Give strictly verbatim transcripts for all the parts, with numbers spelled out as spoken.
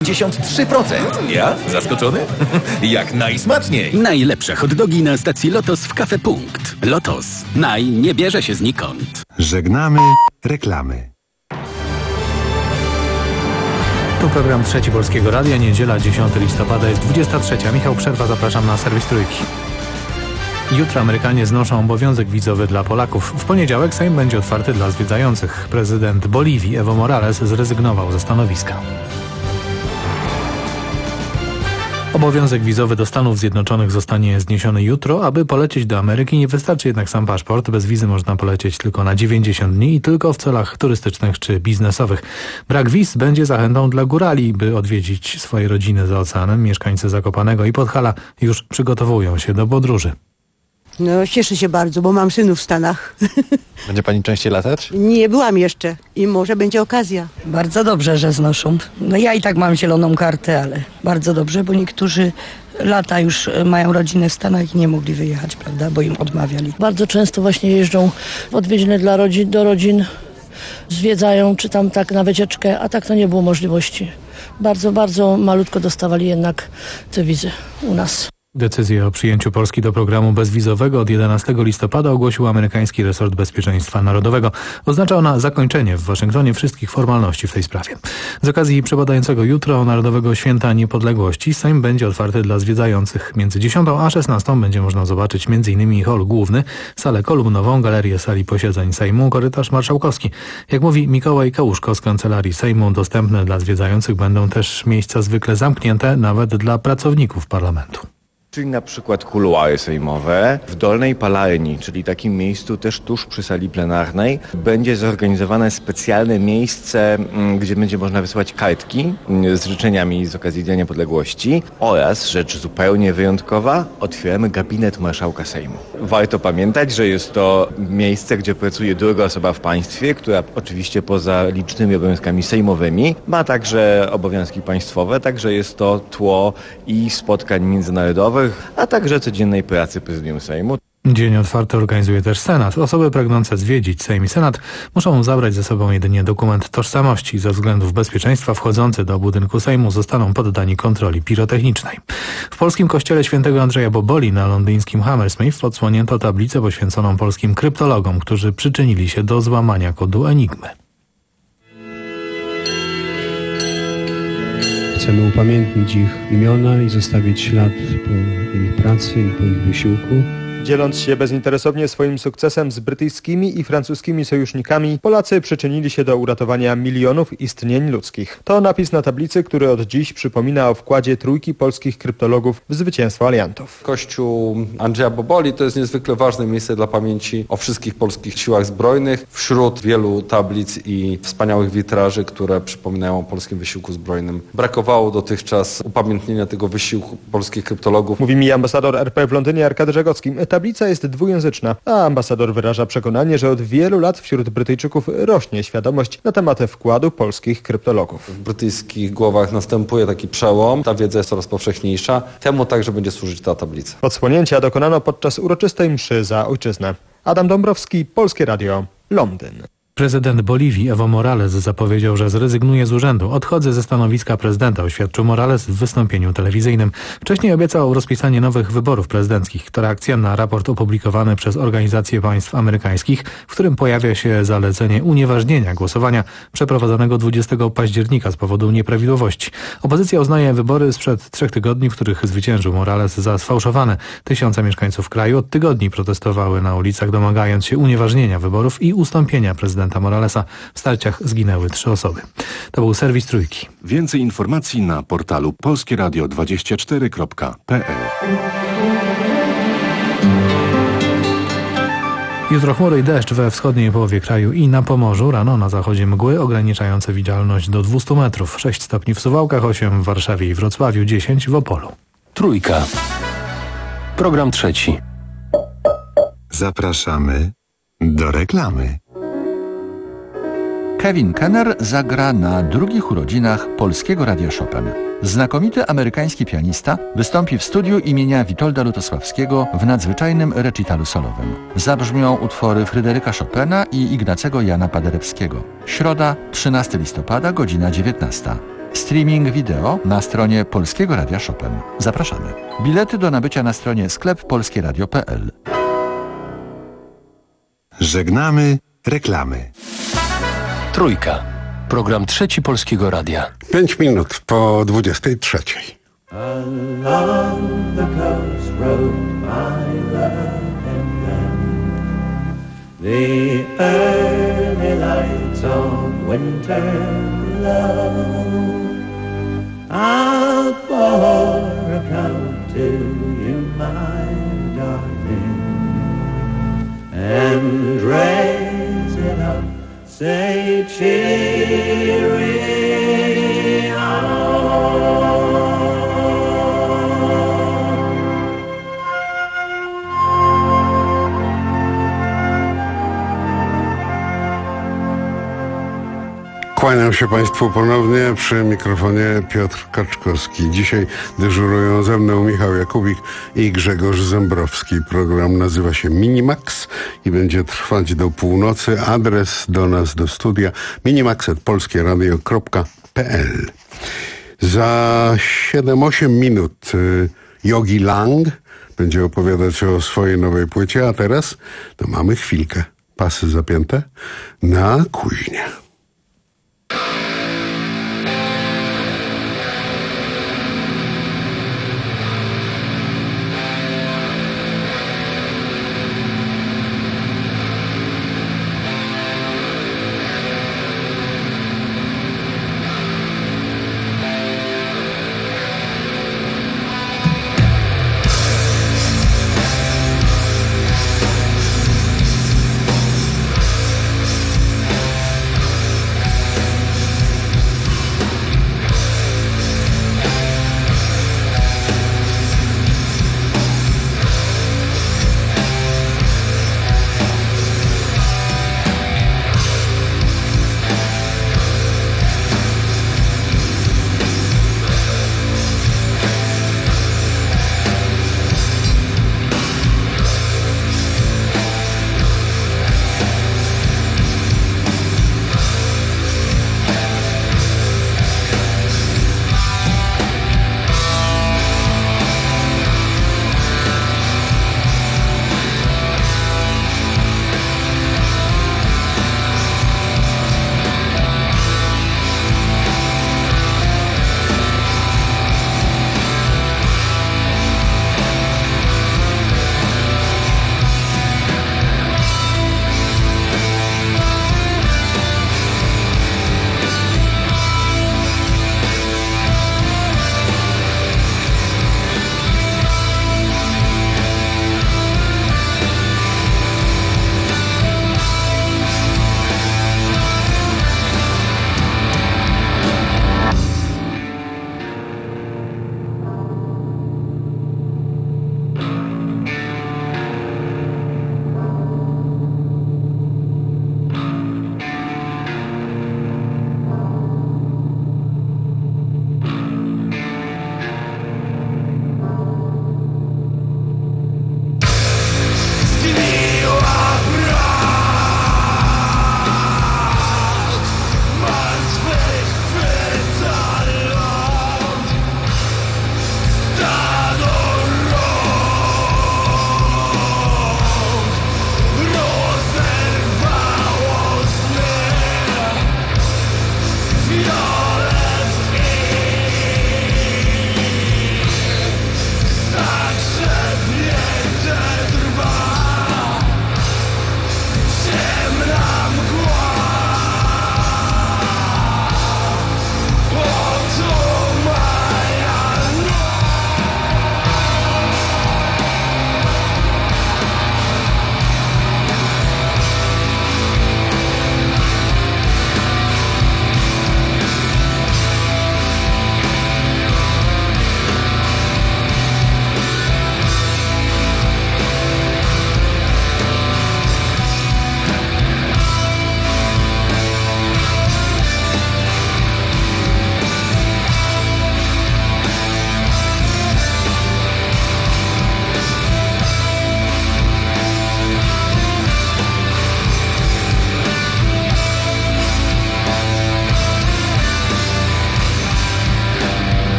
pięćdziesiąt trzy procent. Ja? Zaskoczony? Jak najsmaczniej. Najlepsze hot dogi na stacji Lotos w Cafe Punkt. Lotos. Naj nie bierze się znikąd. Żegnamy reklamy. Tu program Trzeci Polskiego Radia, niedziela dziesiątego listopada, jest dwudziesta trzecia. Michał Przerwa, zapraszam na serwis Trójki. Jutro Amerykanie znoszą obowiązek wizowy dla Polaków. W poniedziałek Sejm będzie otwarty dla zwiedzających. Prezydent Boliwii Evo Morales zrezygnował ze stanowiska. Obowiązek wizowy do Stanów Zjednoczonych zostanie zniesiony jutro. Aby polecieć do Ameryki, nie wystarczy jednak sam paszport. Bez wizy można polecieć tylko na dziewięćdziesiąt dni i tylko w celach turystycznych czy biznesowych. Brak wiz będzie zachętą dla górali, by odwiedzić swoje rodziny za oceanem. Mieszkańcy Zakopanego i Podhala już przygotowują się do podróży. No, cieszę się bardzo, bo mam synów w Stanach. Będzie pani częściej latać? Nie byłam jeszcze i może będzie okazja. Bardzo dobrze, że znoszą. No ja i tak mam zieloną kartę, ale bardzo dobrze, bo niektórzy lata już mają rodzinę w Stanach i nie mogli wyjechać, prawda, bo im odmawiali. Bardzo często właśnie jeżdżą w odwiedziny dla rodzin, do rodzin, zwiedzają, czy tam tak na wycieczkę, a tak to nie było możliwości. Bardzo, bardzo malutko dostawali jednak te wizy u nas. Decyzję o przyjęciu Polski do programu bezwizowego od jedenastego listopada ogłosił amerykański resort bezpieczeństwa narodowego. Oznacza ona zakończenie w Waszyngtonie wszystkich formalności w tej sprawie. Z okazji przypadającego jutro Narodowego Święta Niepodległości Sejm będzie otwarty dla zwiedzających. Między dziesiątą a szesnastą będzie można zobaczyć między innymi hol główny, salę kolumnową, galerię sali posiedzeń Sejmu, korytarz marszałkowski. Jak mówi Mikołaj Kałuszko z Kancelarii Sejmu, dostępne dla zwiedzających będą też miejsca zwykle zamknięte nawet dla pracowników parlamentu. Czyli na przykład kuluary sejmowe. W Dolnej Palarni, czyli takim miejscu też tuż przy sali plenarnej, będzie zorganizowane specjalne miejsce, gdzie będzie można wysyłać kartki z życzeniami z okazji Dnia Niepodległości oraz, rzecz zupełnie wyjątkowa, otwieramy gabinet marszałka Sejmu. Warto pamiętać, że jest to miejsce, gdzie pracuje druga osoba w państwie, która oczywiście poza licznymi obowiązkami sejmowymi ma także obowiązki państwowe, także jest to tło i spotkań międzynarodowych, a także codziennej pracy Prezydium Sejmu. Dzień otwarty organizuje też Senat. Osoby pragnące zwiedzić Sejm i Senat muszą zabrać ze sobą jedynie dokument tożsamości. Ze względów bezpieczeństwa wchodzący do budynku Sejmu zostaną poddani kontroli pirotechnicznej. W polskim kościele świętego Andrzeja Boboli na londyńskim Hammersmith odsłonięto tablicę poświęconą polskim kryptologom, którzy przyczynili się do złamania kodu Enigmy. Chcemy upamiętnić ich imiona i zostawić ślad po ich pracy i po ich wysiłku. Dzieląc się bezinteresownie swoim sukcesem z brytyjskimi i francuskimi sojusznikami, Polacy przyczynili się do uratowania milionów istnień ludzkich. To napis na tablicy, który od dziś przypomina o wkładzie trójki polskich kryptologów w zwycięstwo aliantów. Kościół Andrzeja Boboli to jest niezwykle ważne miejsce dla pamięci o wszystkich polskich siłach zbrojnych. Wśród wielu tablic i wspaniałych witraży, które przypominają o polskim wysiłku zbrojnym. Brakowało dotychczas upamiętnienia tego wysiłku polskich kryptologów. Mówi mi ambasador R P w Londynie Arkady Żegocki. Tablica jest dwujęzyczna, a ambasador wyraża przekonanie, że od wielu lat wśród Brytyjczyków rośnie świadomość na temat wkładu polskich kryptologów. W brytyjskich głowach następuje taki przełom, ta wiedza jest coraz powszechniejsza, temu także będzie służyć ta tablica. Odsłonięcia dokonano podczas uroczystej mszy za ojczyznę. Adam Dąbrowski, Polskie Radio, Londyn. Prezydent Boliwii Evo Morales zapowiedział, że zrezygnuje z urzędu. Odchodzę ze stanowiska prezydenta, oświadczył Morales w wystąpieniu telewizyjnym. Wcześniej obiecał rozpisanie nowych wyborów prezydenckich. To reakcja na raport opublikowany przez Organizację Państw Amerykańskich, w którym pojawia się zalecenie unieważnienia głosowania przeprowadzonego dwudziestego października z powodu nieprawidłowości. Opozycja uznaje wybory sprzed trzech tygodni, w których zwyciężył Morales, za sfałszowane. Tysiące mieszkańców kraju od tygodni protestowały na ulicach, domagając się unieważnienia wyborów i ustąpienia prezydenta Moralesa. W starciach zginęły trzy osoby. To był serwis Trójki. Więcej informacji na portalu polskieradio dwadzieścia cztery kropka p l. Jutro chmury i deszcz we wschodniej połowie kraju i na Pomorzu. Rano na zachodzie mgły ograniczające widzialność do dwustu metrów. sześć stopni w Suwałkach, osiem w Warszawie i Wrocławiu, dziesięć w Opolu. Trójka. Program trzeci. Zapraszamy do reklamy. Kevin Kenner zagra na drugich urodzinach Polskiego Radia Chopin. Znakomity amerykański pianista wystąpi w studiu imienia Witolda Lutosławskiego w nadzwyczajnym recitalu solowym. Zabrzmią utwory Fryderyka Chopina i Ignacego Jana Paderewskiego. Środa, trzynastego listopada, godzina dziewiętnasta. Streaming wideo na stronie Polskiego Radia Chopin. Zapraszamy. Bilety do nabycia na stronie sklep polskieradio kropka p l. Żegnamy reklamy. Trójka. Program trzeci Polskiego Radia. Pięć minut po dwudziestej trzeciej. Along the coast road my love and then the early lights of winter love. I'll pour a cup to you, my darling, and raise it up, say cheery on. Kłaniam się Państwu ponownie, przy mikrofonie Piotr Kaczkowski. Dzisiaj dyżurują ze mną Michał Jakubik i Grzegorz Zembrowski. Program nazywa się Minimax i będzie trwać do północy. Adres do nas, do studia minimax kropka polskieradio kropka p l. Za siedem osiem minut y, Yogi Lang będzie opowiadać o swojej nowej płycie, a teraz to mamy chwilkę. Pasy zapięte na kuźnię.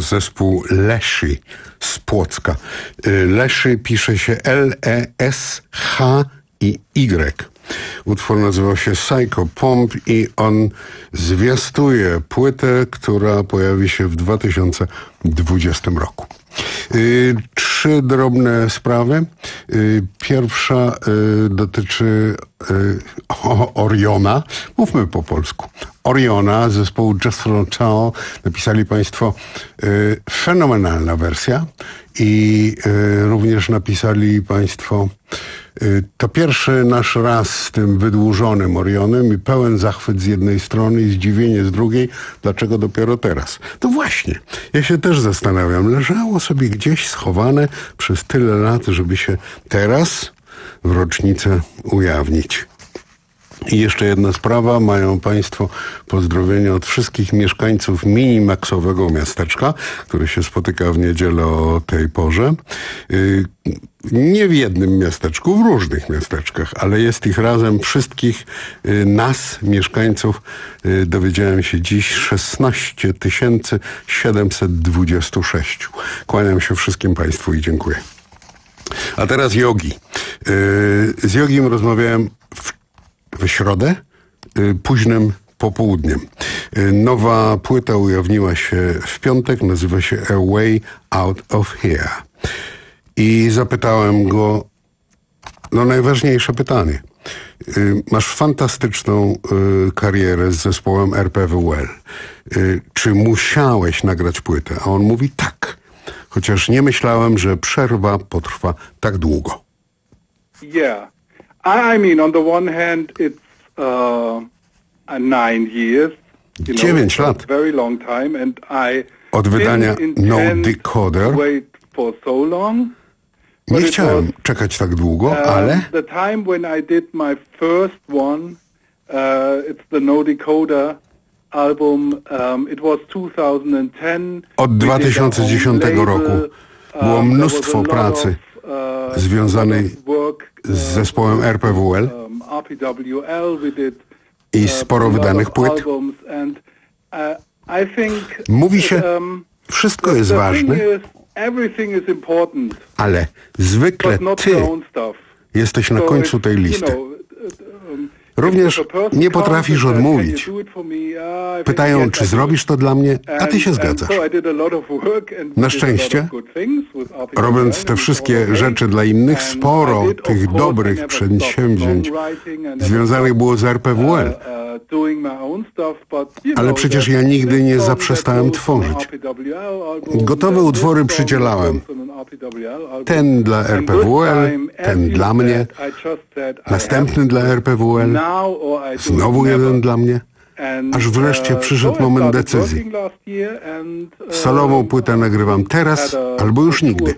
zespół Leszy z Płocka. Leszy pisze się L E S H i Y. Utwór nazywał się Psycho Pomp i on zwiastuje płytę, która pojawi się w dwa tysiące dwudziestym roku. Yy, trzy drobne sprawy. Yy, pierwsza yy, dotyczy yy, o, Oriona. Mówmy po polsku. Oriona, zespołu Jethro Tull. Napisali państwo yy, fenomenalna wersja i yy, również napisali państwo yy, to pierwszy nasz raz z tym wydłużonym Orionem i pełen zachwyt z jednej strony i zdziwienie z drugiej. Dlaczego dopiero teraz? No właśnie, ja się też zastanawiam. Leżało sobie gdzieś schowane przez tyle lat, żeby się teraz w rocznicę ujawnić. I jeszcze jedna sprawa. Mają państwo pozdrowienia od wszystkich mieszkańców mini-maksowego miasteczka, które się spotyka w niedzielę o tej porze. Yy, nie w jednym miasteczku, w różnych miasteczkach, ale jest ich razem wszystkich yy, nas, mieszkańców, yy, dowiedziałem się dziś szesnaście tysięcy siedemset dwadzieścia sześć. Kłaniam się wszystkim państwu i dziękuję. A teraz Jogi. Yy, z Jogim rozmawiałem w w środę, y, późnym popołudniem. Y, nowa płyta ujawniła się w piątek, nazywa się A Way Out of Here. I zapytałem go, no najważniejsze pytanie. Y, masz fantastyczną y, karierę z zespołem R P W L. Y, czy musiałeś nagrać płytę? A on mówi tak, chociaż nie myślałem, że przerwa potrwa tak długo. Yeah. I mean, on the one hand, it's uh, nine years. You Dziewięć know, lat. A very long time, and I Od wydania No Decoder. Wait for so long. Nie chciałem was, czekać tak długo, uh, ale the time when I did my first one, uh, it's the No Decoder album. Um, it was two thousand ten. Od dwa tysiące dziesiątego roku było mnóstwo pracy związanej z zespołem R P W L i sporo wydanych płyt. Mówi się, wszystko jest ważne, ale zwykle ty jesteś na końcu tej listy. Również nie potrafisz odmówić. Pytają, czy zrobisz to dla mnie, a ty się zgadzasz. Na szczęście, robiąc te wszystkie rzeczy dla innych, sporo tych dobrych przedsięwzięć związanych było z R P W L. Ale przecież ja nigdy nie zaprzestałem tworzyć. Gotowe utwory przydzielałem. Ten dla R P W L, ten dla mnie, następny dla R P W L, znowu jeden dla mnie, aż wreszcie przyszedł moment decyzji. Solową płytę nagrywam teraz albo już nigdy.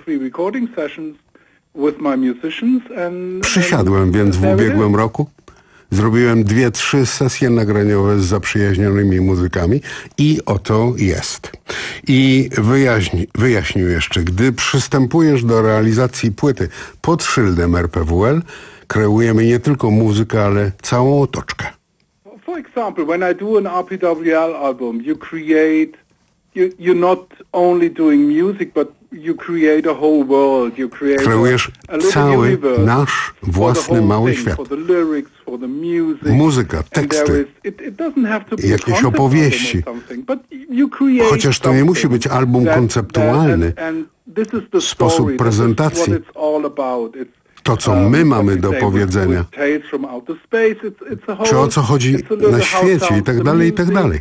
Przysiadłem więc w ubiegłym roku. Zrobiłem dwie, trzy sesje nagraniowe z zaprzyjaźnionymi muzykami i oto jest. I wyjaśni, wyjaśnił jeszcze, gdy przystępujesz do realizacji płyty pod szyldem R P W L, kreujemy nie tylko muzykę, ale całą otoczkę. For example, when I do an R P W L album, you create, you, you're not only doing music, but you create a whole world. You create Kreujesz cały nasz własny mały świat. Muzyka, teksty, jakieś opowieści. Chociaż to nie musi być album konceptualny, sposób prezentacji, to, co my mamy do powiedzenia, czy o co chodzi na świecie i tak dalej, i tak dalej.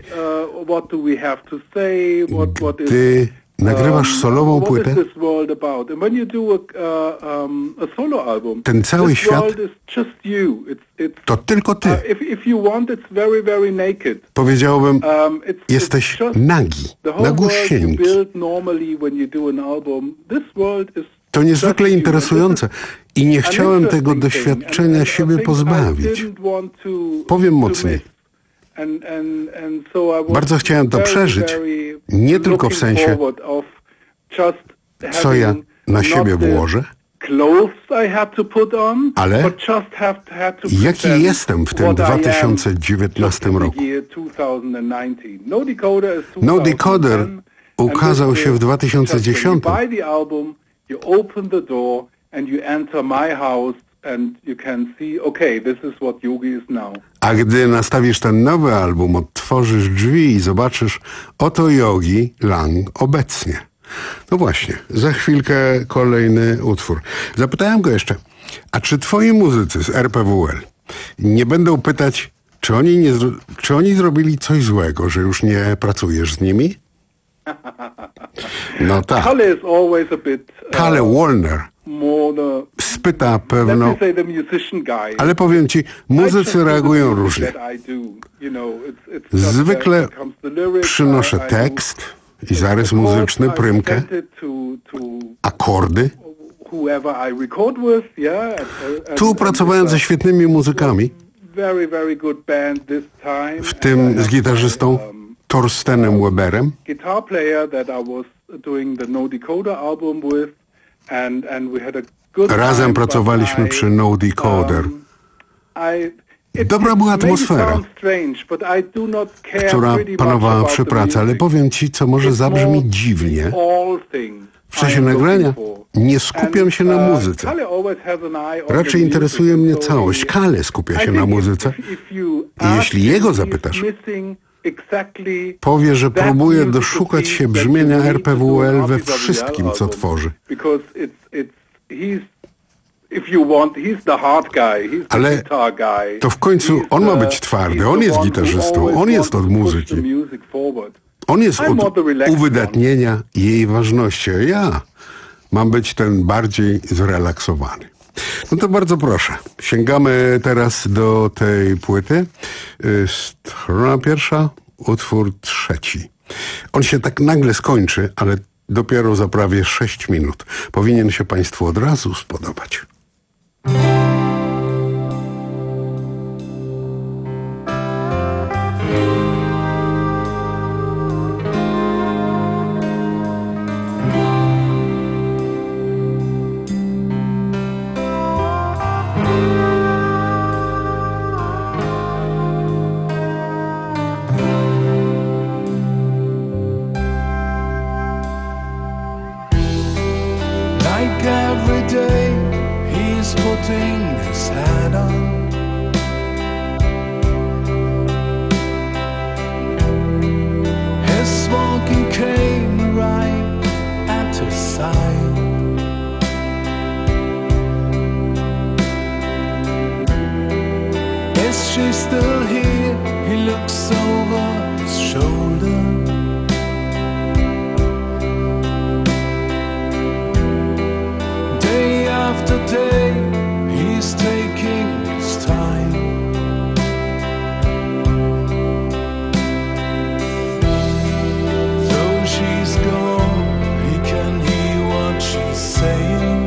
Gdy nagrywasz solową płytę, ten cały świat to tylko ty. Powiedziałbym, jesteś nagi, nagusieńki. To niezwykle interesujące i nie chciałem tego doświadczenia siebie pozbawić. Powiem mocniej. Bardzo chciałem to przeżyć, nie tylko w sensie, co ja na siebie włożę, ale jaki jestem w tym dwa tysiące dziewiętnastym roku. No Decoder ukazał się w dwa tysiące dziesiątym. When you buy the album, you open the door and you enter my house and you can see, okay, this is what Yogi is now. A gdy nastawisz ten nowy album, otworzysz drzwi i zobaczysz, oto Yogi Lang obecnie. No właśnie, za chwilkę kolejny utwór. Zapytałem go jeszcze, a czy twoi muzycy z R P W L nie będą pytać, czy oni, nie zro- czy oni zrobili coś złego, że już nie pracujesz z nimi? No tak. Kalle is always a bit, uh, Kalle Wallner more the, spyta let pewno, me say the musician guy. ale powiem ci, muzycy reagują różnie. Zwykle przynoszę tekst i zarys muzyczny, prymkę, akordy. Tu pracowałem ze świetnymi muzykami, w tym z gitarzystą Torstenem Weberem. Guitar player that I was doing the No Decoder album with, and and we had a good Razem time, pracowaliśmy I, przy No Decoder. Um, I, it, Dobra była atmosfera, strange, but I do not care która pretty much panowała about przy the pracy, ale music. powiem ci, co może zabrzmi dziwnie. All thing W czasie I'm nagrania looking for. nie skupiam się na And, uh, muzyce. Kalle always has an eye on Raczej the interesuje music, mnie so całość. he- Kalle skupia I się think na if- muzyce. if- if you I ask jeśli him, jego he's zapytasz, missing exactly powie, że that próbuje music doszukać to się be that brzmienia you need R P to W do L an we R P W L wszystkim, co album. tworzy. Because it's, it's, he's, if you want, he's the hard guy, he's the Ale guitar guy. to w końcu He's on ma the- być twardy, he's on the jest one who gitarzystą, always on jest wants od to push muzyki. the music forward. On jest I'm more od the relaxed uwydatnienia jej ważności, a ja mam być ten bardziej zrelaksowany. No to bardzo proszę. Sięgamy teraz do tej płyty. Y, Strona pierwsza, utwór trzeci. On się tak nagle skończy, ale dopiero za prawie sześć minut. Powinien się Państwu od razu spodobać. Like every day, he's putting his hat on. His smoking cane right at his side. Is she still here? He looks over his shoulder. Day after day, he's taking his time. Though she's gone, he can hear what she's saying.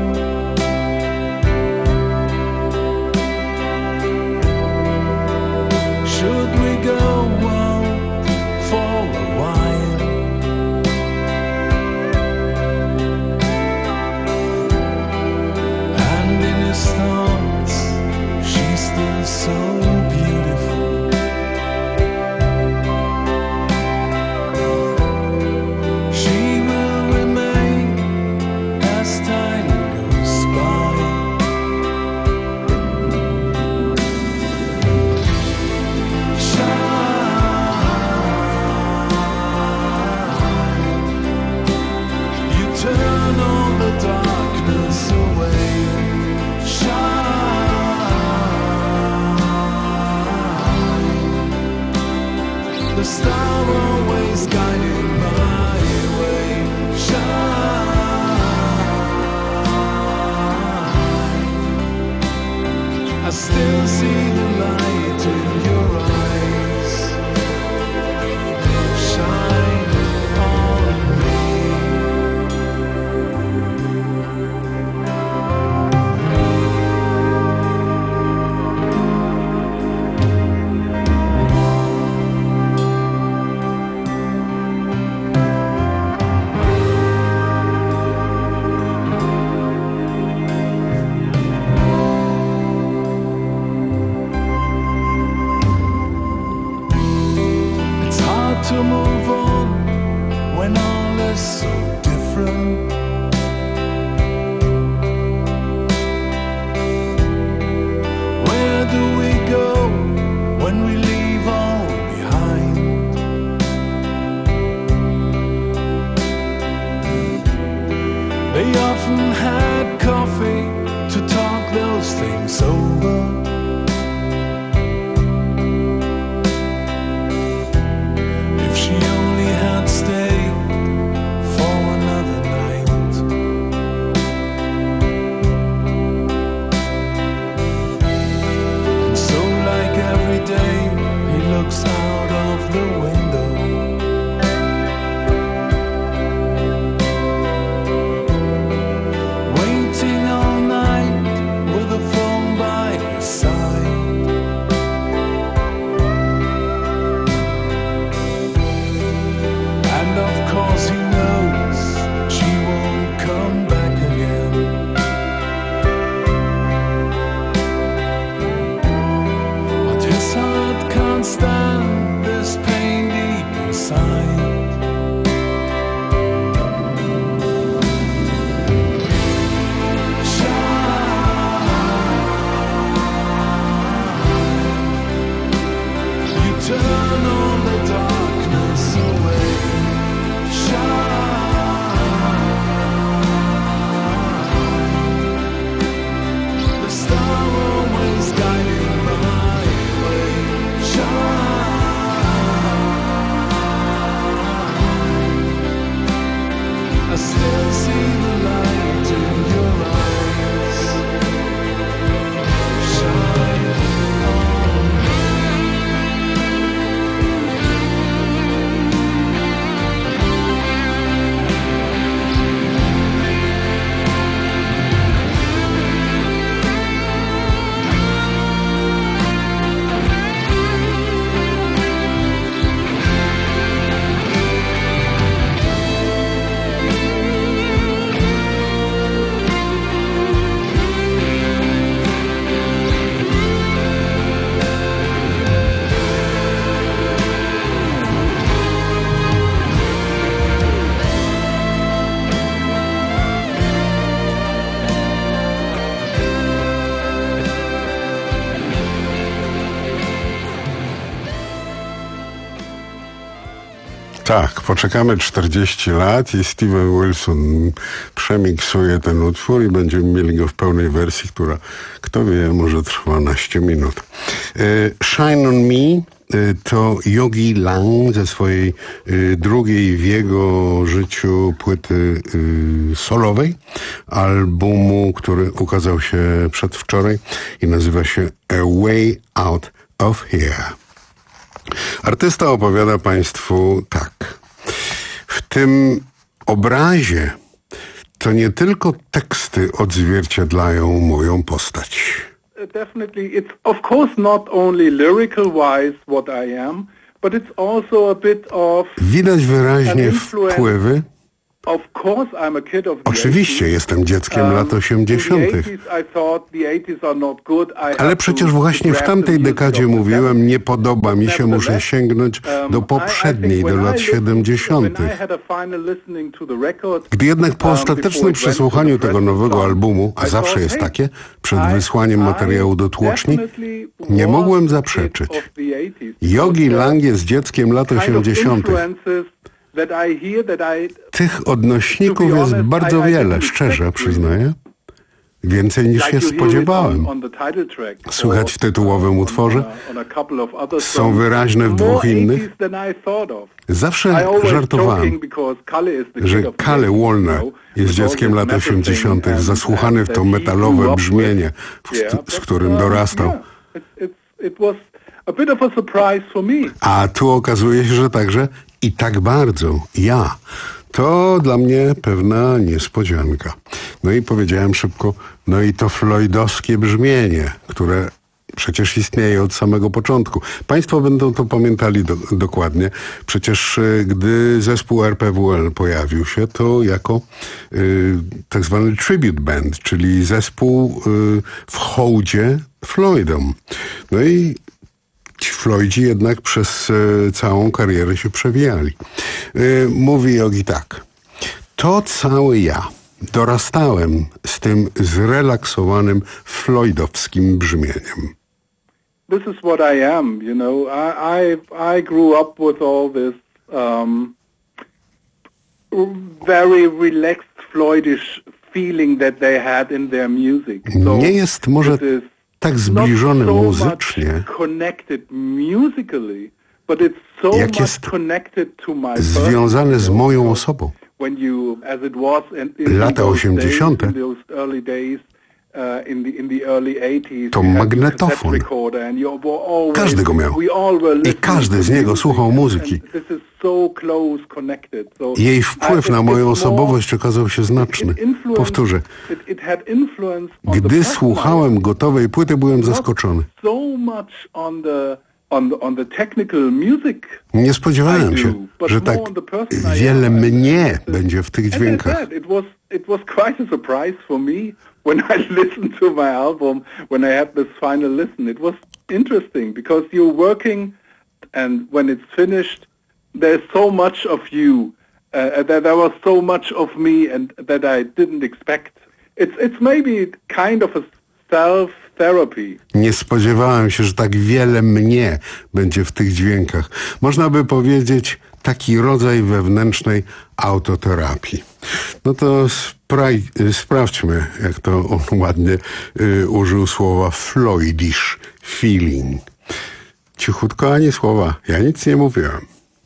Should we go out for a while? And in his thoughts, she's still so beautiful. She will remain as time goes by. Shine. You turn all the darkness away. Shine. The star always guiding my way. Shine. I still see the light in your eyes. Shine on me. It's hard to move on when all different. Where do we go when we leave all behind? They often had coffee to talk those things over. If she only had stayed for another night. And so like every day he looks out of the window. Waiting all night with a phone by his side. And of course he knows that she won't come back again. But his heart can't stand this pain deep inside. You turn all the darkness away. Shine. The star always guiding my way. Shine. I still see the light in your eyes. Shine on me. Tak, poczekamy czterdzieści lat i Steven Wilson przemiksuje ten utwór i będziemy mieli go w pełnej wersji, która, kto wie, może trwa naście minut. Shine on Me to Yogi Lang ze swojej drugiej w jego życiu płyty solowej, albumu, który ukazał się przedwczoraj i nazywa się A Way Out of Here. Artysta opowiada Państwu tak. W tym obrazie to nie tylko teksty odzwierciedlają moją postać. Definitely, it's of course not only lyrical wise what I am, but it's also a bit of Widać wyraźnie wpływy. Of course I'm a kid of the Oczywiście jestem dzieckiem um, lat osiemdziesiątych. Ale przecież właśnie w tamtej dekadzie mówiłem, nie podoba mi się, muszę sięgnąć do poprzedniej, do lat siedemdziesiątych. Gdy jednak po ostatecznym przesłuchaniu tego nowego albumu, a zawsze jest takie, przed wysłaniem materiału do tłoczni, nie mogłem zaprzeczyć. Yogi Lang jest dzieckiem lat osiemdziesiątych. Tych odnośników jest bardzo wiele, szczerze przyznaję. Więcej niż się spodziewałem. Słychać w tytułowym utworze. Są wyraźne w dwóch innych. Zawsze żartowałem, że Kalle Wallner jest dzieckiem lat osiemdziesiątych, zasłuchany w to metalowe brzmienie, z którym dorastał. A tu okazuje się, że także i tak bardzo ja. To dla mnie pewna niespodzianka. No i powiedziałem szybko, no i to floydowskie brzmienie, które przecież istnieje od samego początku. Państwo będą to pamiętali do, dokładnie. Przecież y, gdy zespół R P W L pojawił się, to jako y, tak zwany tribute band, czyli zespół y, w hołdzie Floydom. No i ci Floydzi jednak przez y, całą karierę się przewijali. Y, mówi Yogi tak. To cały ja. Dorastałem z tym zrelaksowanym floydowskim brzmieniem. This is what I am, you know. I I, I grew up with all this um, very relaxed Floydish feeling that they had in their music. So nie jest może tak zbliżony so muzycznie, connected musically, but it's so jak much jest connected to my związany z moją osobą. when you, as it was in, in Lata those osiemdziesiąte days, in those early days, uh, in the in the early eighties, to you had your magnetofon. cassette recorder and you were always, Każdy go miał. we all were I listening każdy z to niego music, słuchał and- muzyki. and this is so close connected. So Jej wpływ I- na it- moją it's osobowość okazał się znaczny. influence- Powtórzę. It, it had influence on the Gdy person I słuchałem gotowej płyty, byłem zaskoczony. so much on the on the on the technical music. Nie spodziewałem się, że tak wiele mnie będzie w tych And as dźwiękach. that, it was it was quite a surprise for me when I listened to my album, when I had this final listen. It was interesting because you're working, and when it's finished, there's so much of you. Uh, there, there was so much of me, and that I didn't expect. It's it's maybe kind of a self-therapy. Nie spodziewałem się, że tak wiele mnie będzie w tych dźwiękach. Można by powiedzieć taki rodzaj wewnętrznej autoterapii. No to spra- sprawdźmy, jak to on ładnie y, użył słowa Floydish feeling. Cichutko ani słowa, ja nic nie mówiłem.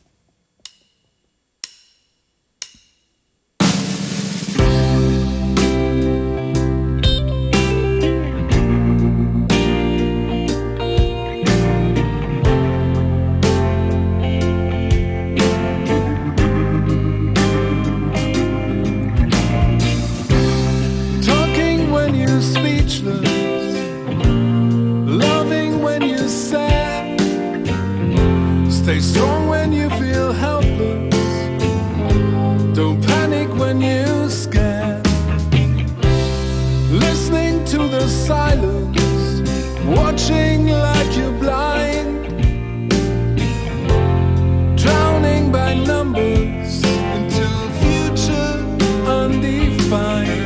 Talking when you're speechless, loving when you're sad, stay strong when you feel helpless, don't panic when you're scared, listening to the silence, watching like you're blind, drowning by numbers into a future undefined.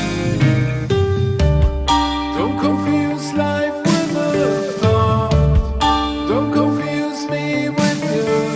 Don't confuse life with a thought. Don't confuse me with your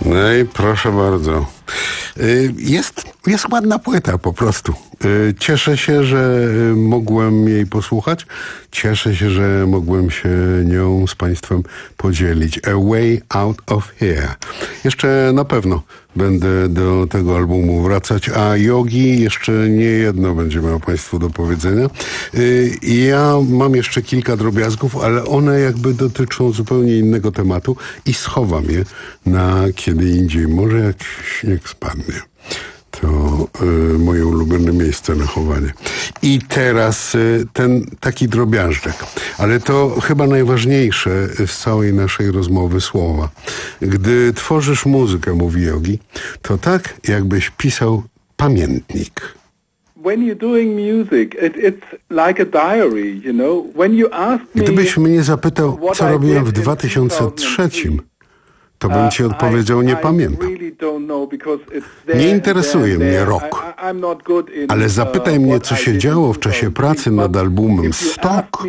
No i proszę bardzo. Jest, jest ładna płyta po prostu. Cieszę się, że mogłem jej posłuchać. Cieszę się, że mogłem się nią z Państwem podzielić. A Way Out of Here. Jeszcze na pewno będę do tego albumu wracać, a Yogi jeszcze nie jedno będzie miał Państwu do powiedzenia. Ja mam jeszcze kilka drobiazgów, ale one jakby dotyczą zupełnie innego tematu i schowam je na kiedy indziej. Może jak śnieg spadnie. To y, moje ulubione miejsce na chowanie. I teraz y, ten taki drobiażdżek. Ale to chyba najważniejsze z całej naszej rozmowy słowa. Gdy tworzysz muzykę, mówi Yogi, to tak jakbyś pisał pamiętnik. When you're doing music, it, it's like a diary, you know. When you ask me, gdybyś mnie zapytał, co robiłem w dwa tysiące trzecim, to bym ci odpowiedział, nie pamiętam. Nie interesuje mnie rok, ale zapytaj mnie, co się działo w czasie pracy nad albumem Stock.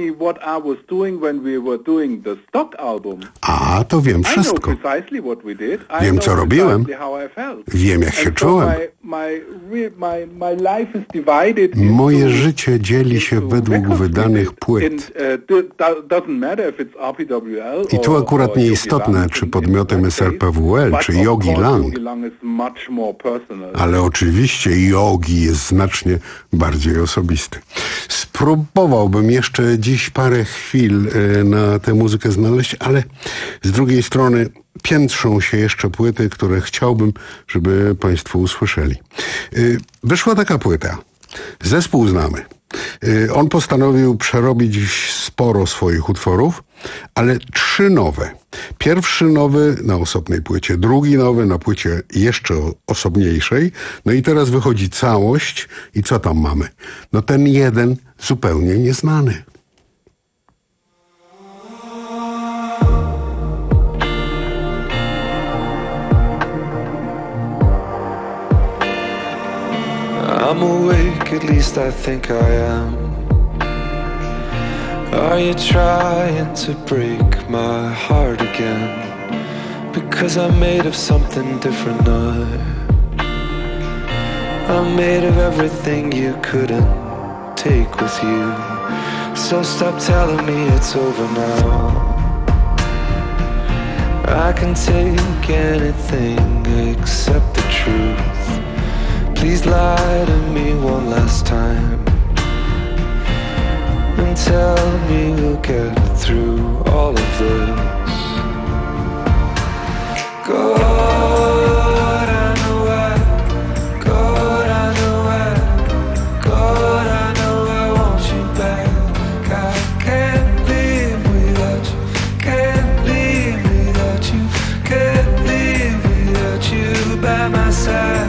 A, to wiem wszystko. Wiem, co robiłem. Wiem, jak się czułem. Moje życie dzieli się według wydanych płyt. I tu akurat nieistotne, czy podmiotem S R P W L, czy Yogi Lang. Ale oczywiście Yogi jest znacznie bardziej osobisty. Spróbowałbym jeszcze dziś parę chwil na tę muzykę znaleźć, ale z drugiej strony piętrzą się jeszcze płyty, które chciałbym, żeby Państwo usłyszeli. Wyszła taka płyta. Zespół znamy. On postanowił przerobić sporo swoich utworów, ale trzy nowe. Pierwszy nowy na osobnej płycie, drugi nowy na płycie jeszcze osobniejszej, no i teraz wychodzi całość i co tam mamy? No ten jeden zupełnie nieznany. I'm awake, at least I think I am. Are you trying to break my heart again? Because I'm made of something different now. I'm made of everything you couldn't take with you. So stop telling me it's over now. I can take anything except the truth. Please lie to me one last time and tell me we'll get through all of this. God, I know I, God, I know I, God, I know I want you back. I can't live without you, can't live without you, can't live without you by my side.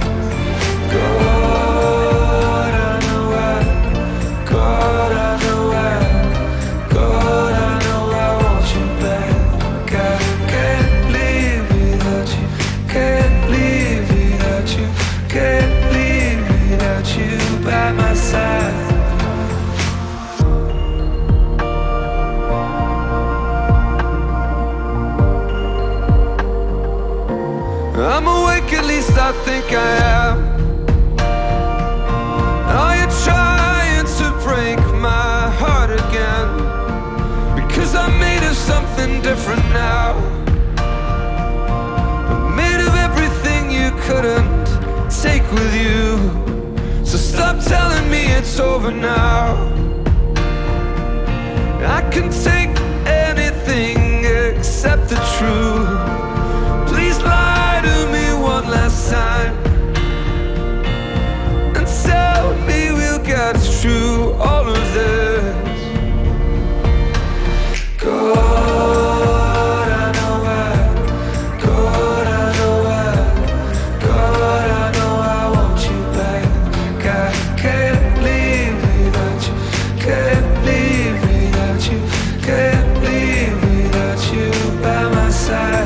God, I know I, God, I know I, God, I know I want you back. I can't live without you, can't live without you, can't live without you by my side. I'm awake, at least I think I am. Are you trying to break my heart again? Because I'm made of something different now. I'm made of everything you couldn't take with you. So stop telling me it's over now. I can take anything except the truth. Please lie to me one last time and tell me we'll get through all of this. God, I know I, God, I know I, God, I know I want you back. I can't live without you, can't live without you, can't live without you by my side.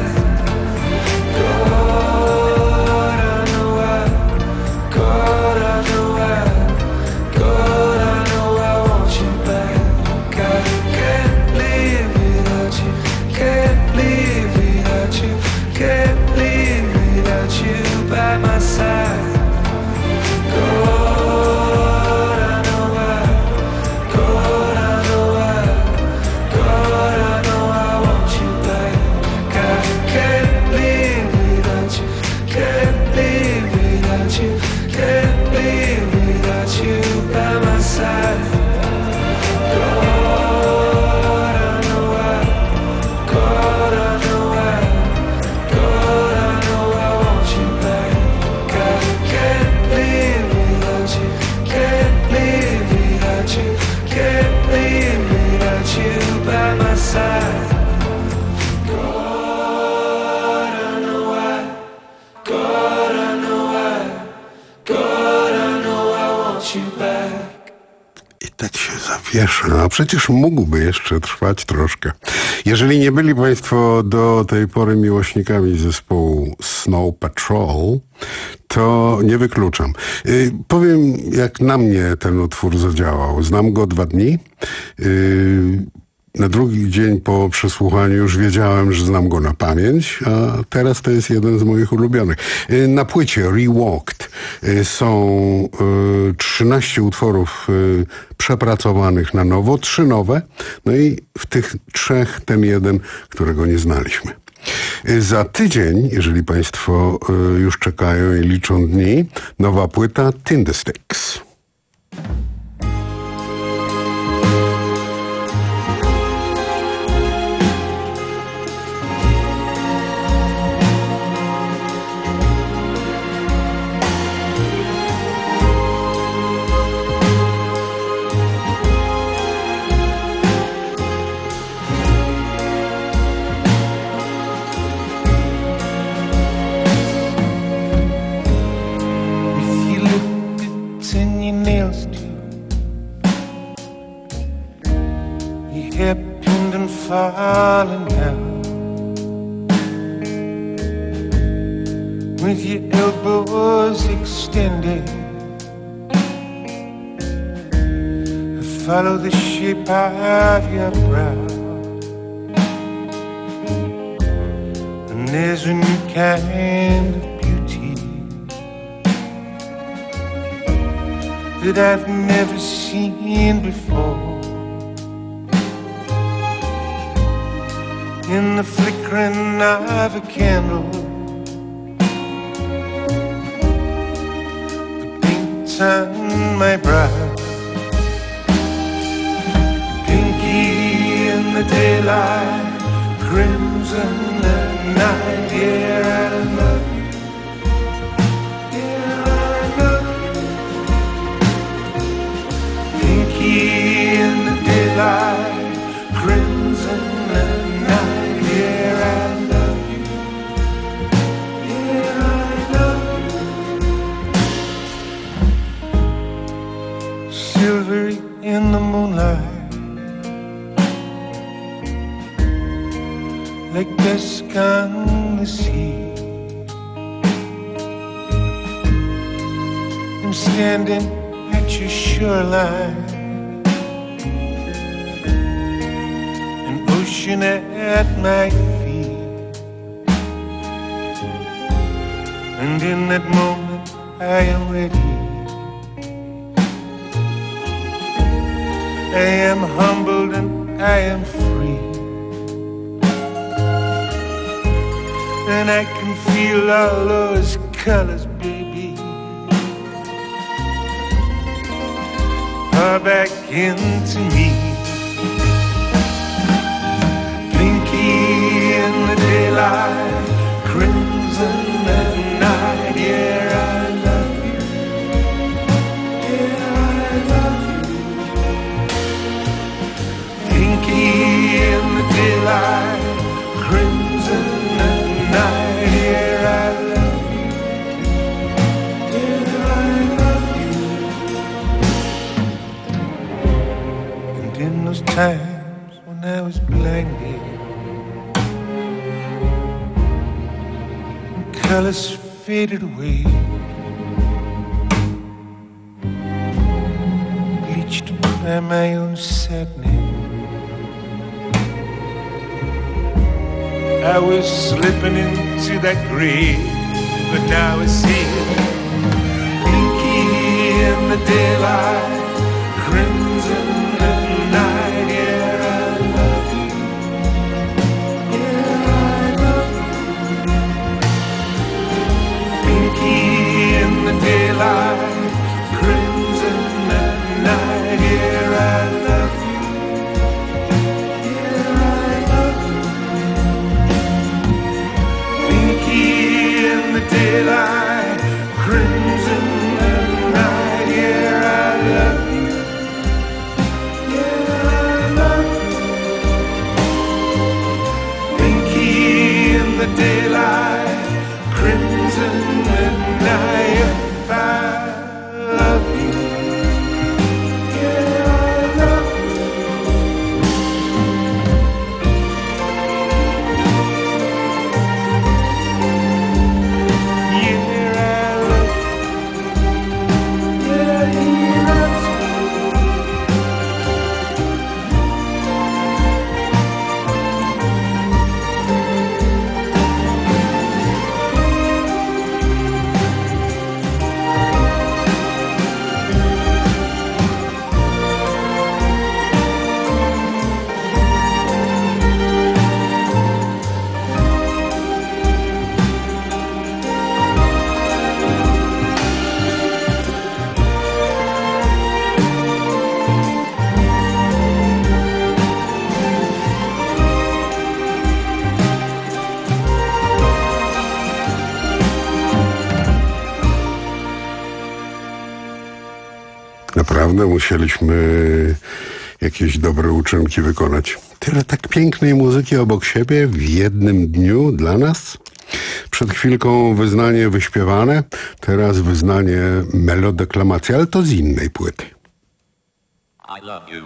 śpieszy, a przecież mógłby jeszcze trwać troszkę. Jeżeli nie byli Państwo do tej pory miłośnikami zespołu Snow Patrol, to nie wykluczam. Yy, powiem, jak na mnie ten utwór zadziałał. Znam go dwa dni. Yy, Na drugi dzień po przesłuchaniu już wiedziałem, że znam go na pamięć, a teraz to jest jeden z moich ulubionych. Na płycie Rewalked są trzynaście utworów przepracowanych na nowo, trzy nowe, no i w tych trzech ten jeden, którego nie znaliśmy. Za tydzień, jeżeli Państwo już czekają i liczą dni, nowa płyta Tindersticks. Pinned and falling down, with your elbows extended, follow the shape of your brow, and there's a new kind of beauty that I've never seen before. In the flickering of a candle, the paint's on my brow. Pinky in the daylight, crimson at night. Yeah, I love you. Yeah, I love you. Pinky in the daylight, crimson at night. Yeah, I love you. Yeah, I love you. Silvery in the moonlight, like dusk on the sea. I'm standing at your shoreline, ocean at my feet, and in that moment I am ready. I am humbled and I am free, and I can feel all those colors, baby, pour back into me. In the daylight, crimson at night. Yeah, I love you. Yeah, I love you. Pinky in the daylight, crimson at night. Yeah, I love you. Yeah, I love you. And in those times when I was blinded, colors faded away, bleached by my own sadness. I was slipping into that grave, but now I see it. Pinky in the daylight, crimson at night. Yeah, I love you. Yeah, I love you. Pinky in the daylight, crimson at night. Yeah, I love you. Yeah, I love you. Pinky in the daylight, crimson at night. Yeah, I love you. Yeah, I love you. Pinky in the daylight, crimson at night. I love you. Yeah, I love you. Naprawdę musieliśmy jakieś dobre uczynki wykonać. Tyle tak pięknej muzyki obok siebie w jednym dniu dla nas. Przed chwilką wyznanie wyśpiewane, teraz wyznanie melodeklamacji, ale to z innej płyty. I love you.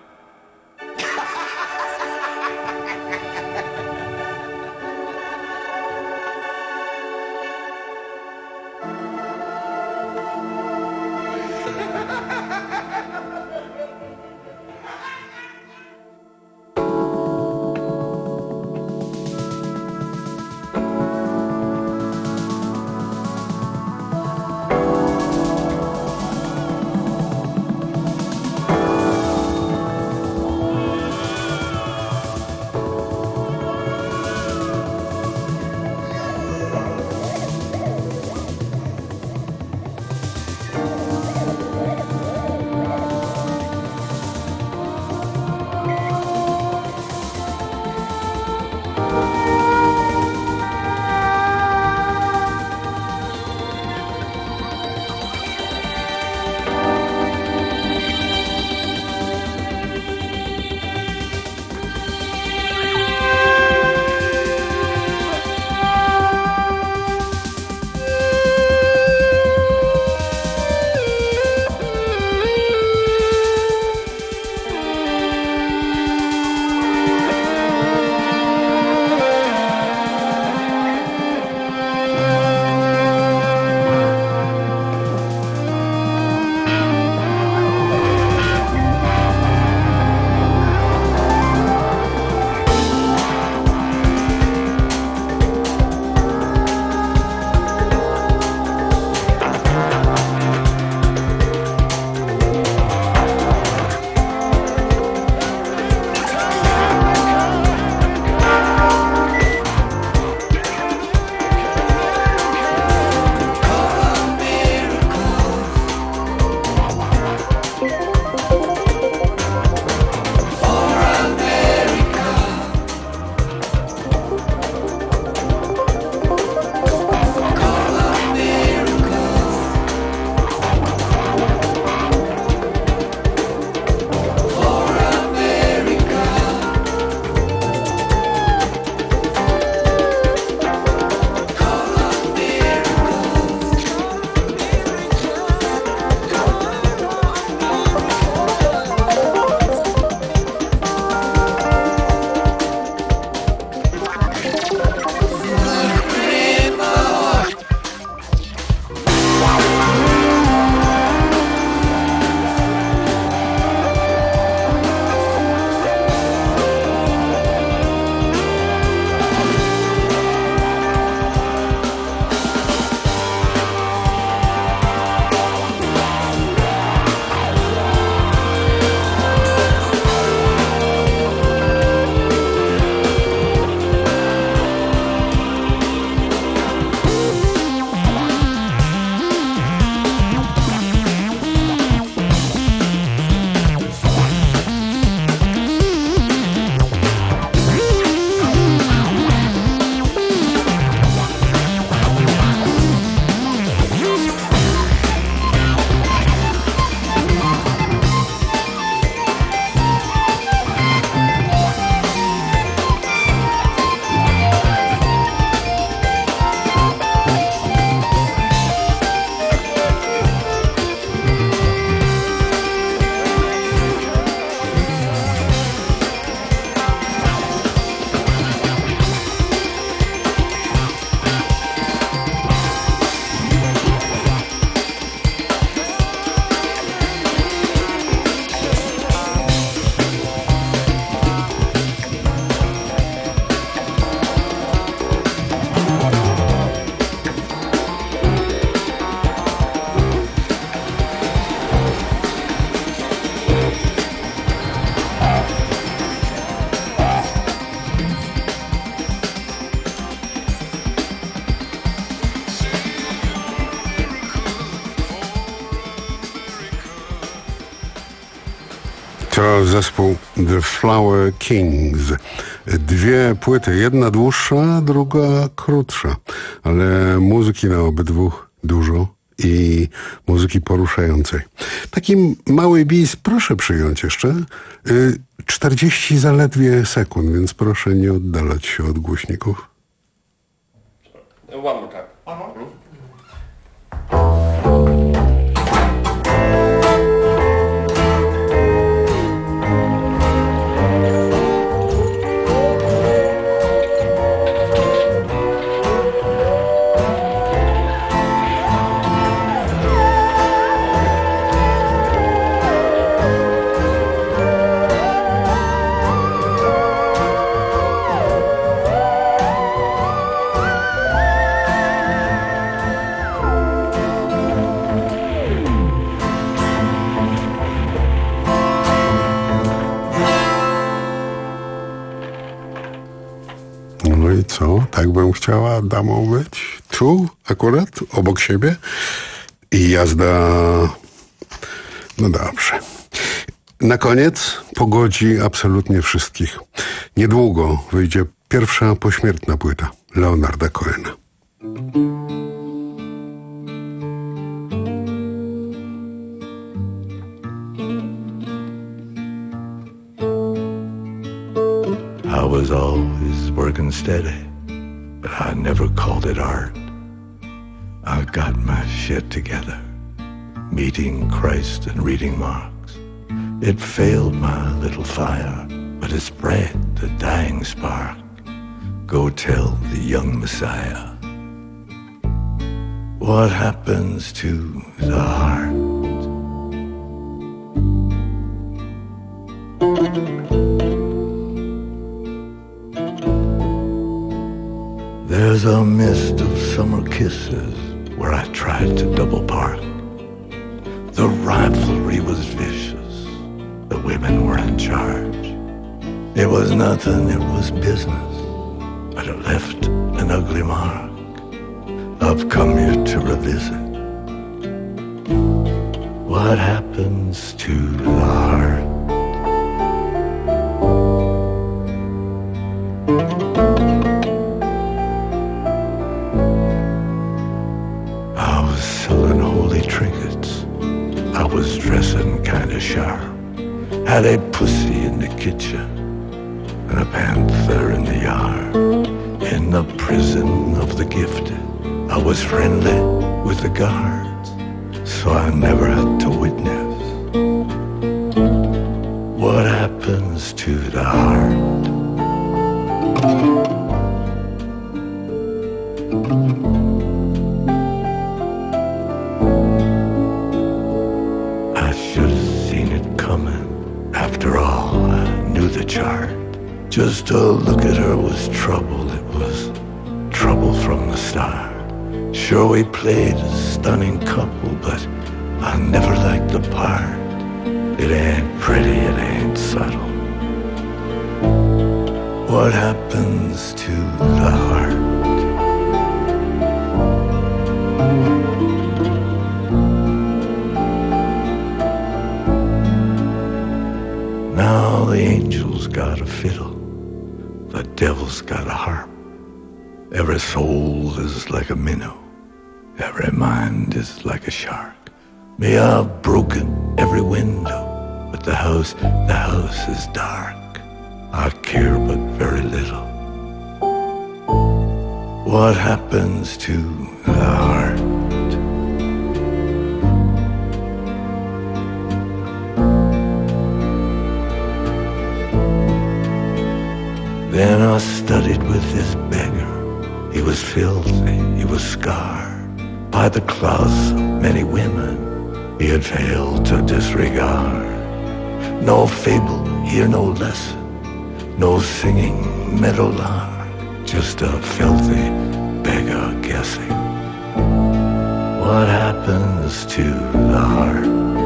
To zespół The Flower Kings. Dwie płyty, jedna dłuższa, druga krótsza, ale muzyki na obydwu dużo i muzyki poruszającej. Taki mały bis, proszę przyjąć jeszcze. czterdzieści zaledwie sekund, więc proszę nie oddalać się od głośników. One more time. No i co? Tak bym chciała damą być? Tu akurat, obok siebie? I jazda... No dobrze. Na koniec pogodzi absolutnie wszystkich. Niedługo wyjdzie pierwsza pośmiertna płyta Leonarda Cohena. I was always working steady, but I never called it art. I got my shit together, meeting Christ and reading Marx. It failed my little fire, but it spread the dying spark. Go tell the young Messiah what happens to the heart. There's a mist of summer kisses where I tried to double park. The rivalry was vicious, the women were in charge. It was nothing, it was business, but it left an ugly mark. I've come here to revisit what happens to the heart. Trinkets. I was dressing kinda sharp. Had a pussy in the kitchen and a panther in the yard. In the prison of the gifted, I was friendly with the guards, so I never had to witness what happens to the heart. Just to look at her was trouble, it was trouble from the start. Sure, we played a stunning couple, but I never liked the part. It ain't pretty, it ain't subtle. What happens to the heart? Now the angel's got a fiddle, the devil's got a harp. Every soul is like a minnow, every mind is like a shark. Me, I've broken every window, but the house, the house is dark. I care but very little. What happens to the heart? Then I studied with this beggar. He was filthy, he was scarred by the claws of many women he had failed to disregard. No fable, here no lesson, no singing meadowlark, just a filthy beggar guessing what happens to the heart.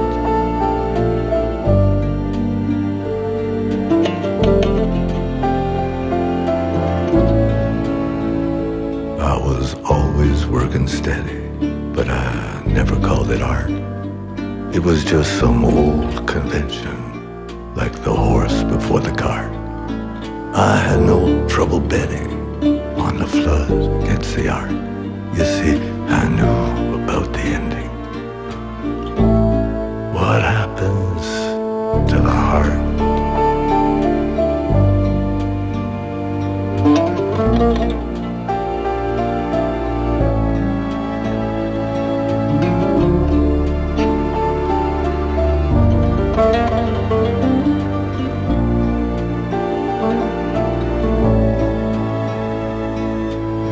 Working steady, but I never called it art. It was just some old convention, like the horse before the cart. I had no trouble betting on the flood against the art. You see, I knew about the ending.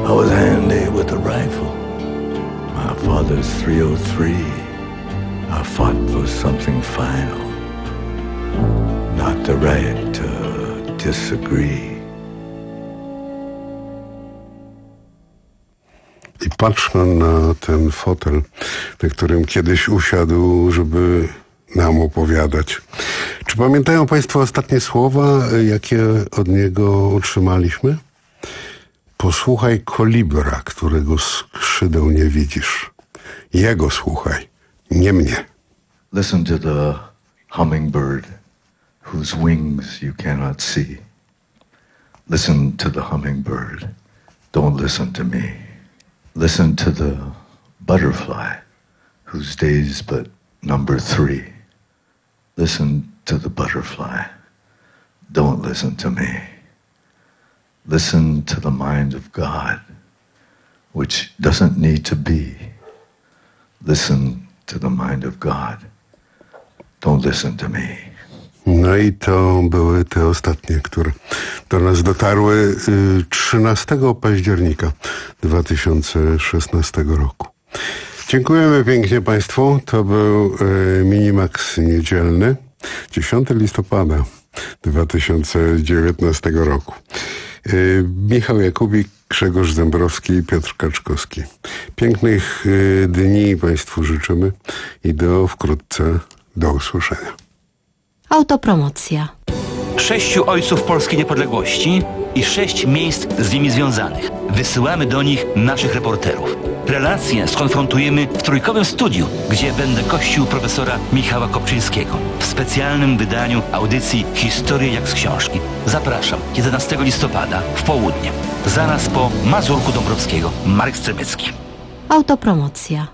I was handy with a rifle. My father's three oh three. I fought for something final, not the right to disagree. I patrzę na ten fotel, na którym kiedyś usiadł, żeby nam opowiadać. Czy pamiętają Państwo ostatnie słowa, jakie od niego otrzymaliśmy? Posłuchaj kolibra, którego skrzydeł nie widzisz. Jego słuchaj, nie mnie. Listen to the hummingbird whose wings you cannot see. Listen to the hummingbird. Don't listen to me. Listen to the butterfly whose day's but number three. Listen to the butterfly. Don't listen to me. Listen to the mind of God, which doesn't need to be. Listen to the mind of God. Don't listen to me. No i to były te ostatnie, które do nas dotarły trzynastego października dwa tysiące szesnastego roku. Dziękujemy pięknie Państwu. To był Minimax niedzielny, dziesiątego listopada dwa tysiące dziewiętnastego roku. Michał Jakubik, Grzegorz Zembrowski i Piotr Kaczkowski. Pięknych dni Państwu życzymy i do wkrótce do usłyszenia. Autopromocja. Sześciu ojców polskiej niepodległości i sześć miejsc z nimi związanych. Wysyłamy do nich naszych reporterów. Relacje skonfrontujemy w trójkowym studiu, gdzie będę gościł profesora Michała Kopczyńskiego w specjalnym wydaniu audycji Historie jak z książki. Zapraszam jedenastego listopada w południe. Zaraz po Mazurku Dąbrowskiego. Marek Strebecki. Autopromocja.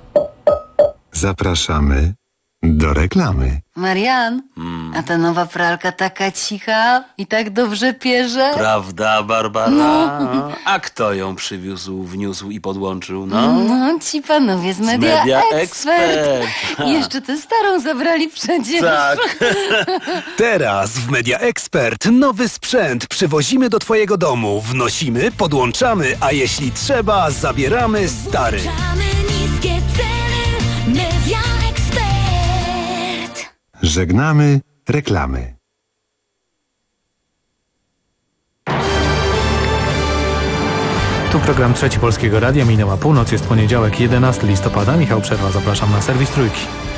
Zapraszamy do reklamy. Marian, hmm. a ta nowa pralka taka cicha i tak dobrze pierze. Prawda, Barbara? No. A kto ją przywiózł, wniósł i podłączył? No, no ci panowie z Media, z Media Expert. Expert. I jeszcze tę starą zabrali przecież. Tak. Teraz w Media Expert nowy sprzęt przywozimy do Twojego domu. Wnosimy, podłączamy, a jeśli trzeba, zabieramy stary. Niskie ceny. Media Expert. Żegnamy reklamy. Tu program Trzeci Polskiego Radia. Minęła północ, jest poniedziałek, jedenastego listopada. Michał Przerwa, zapraszam na serwis Trójki.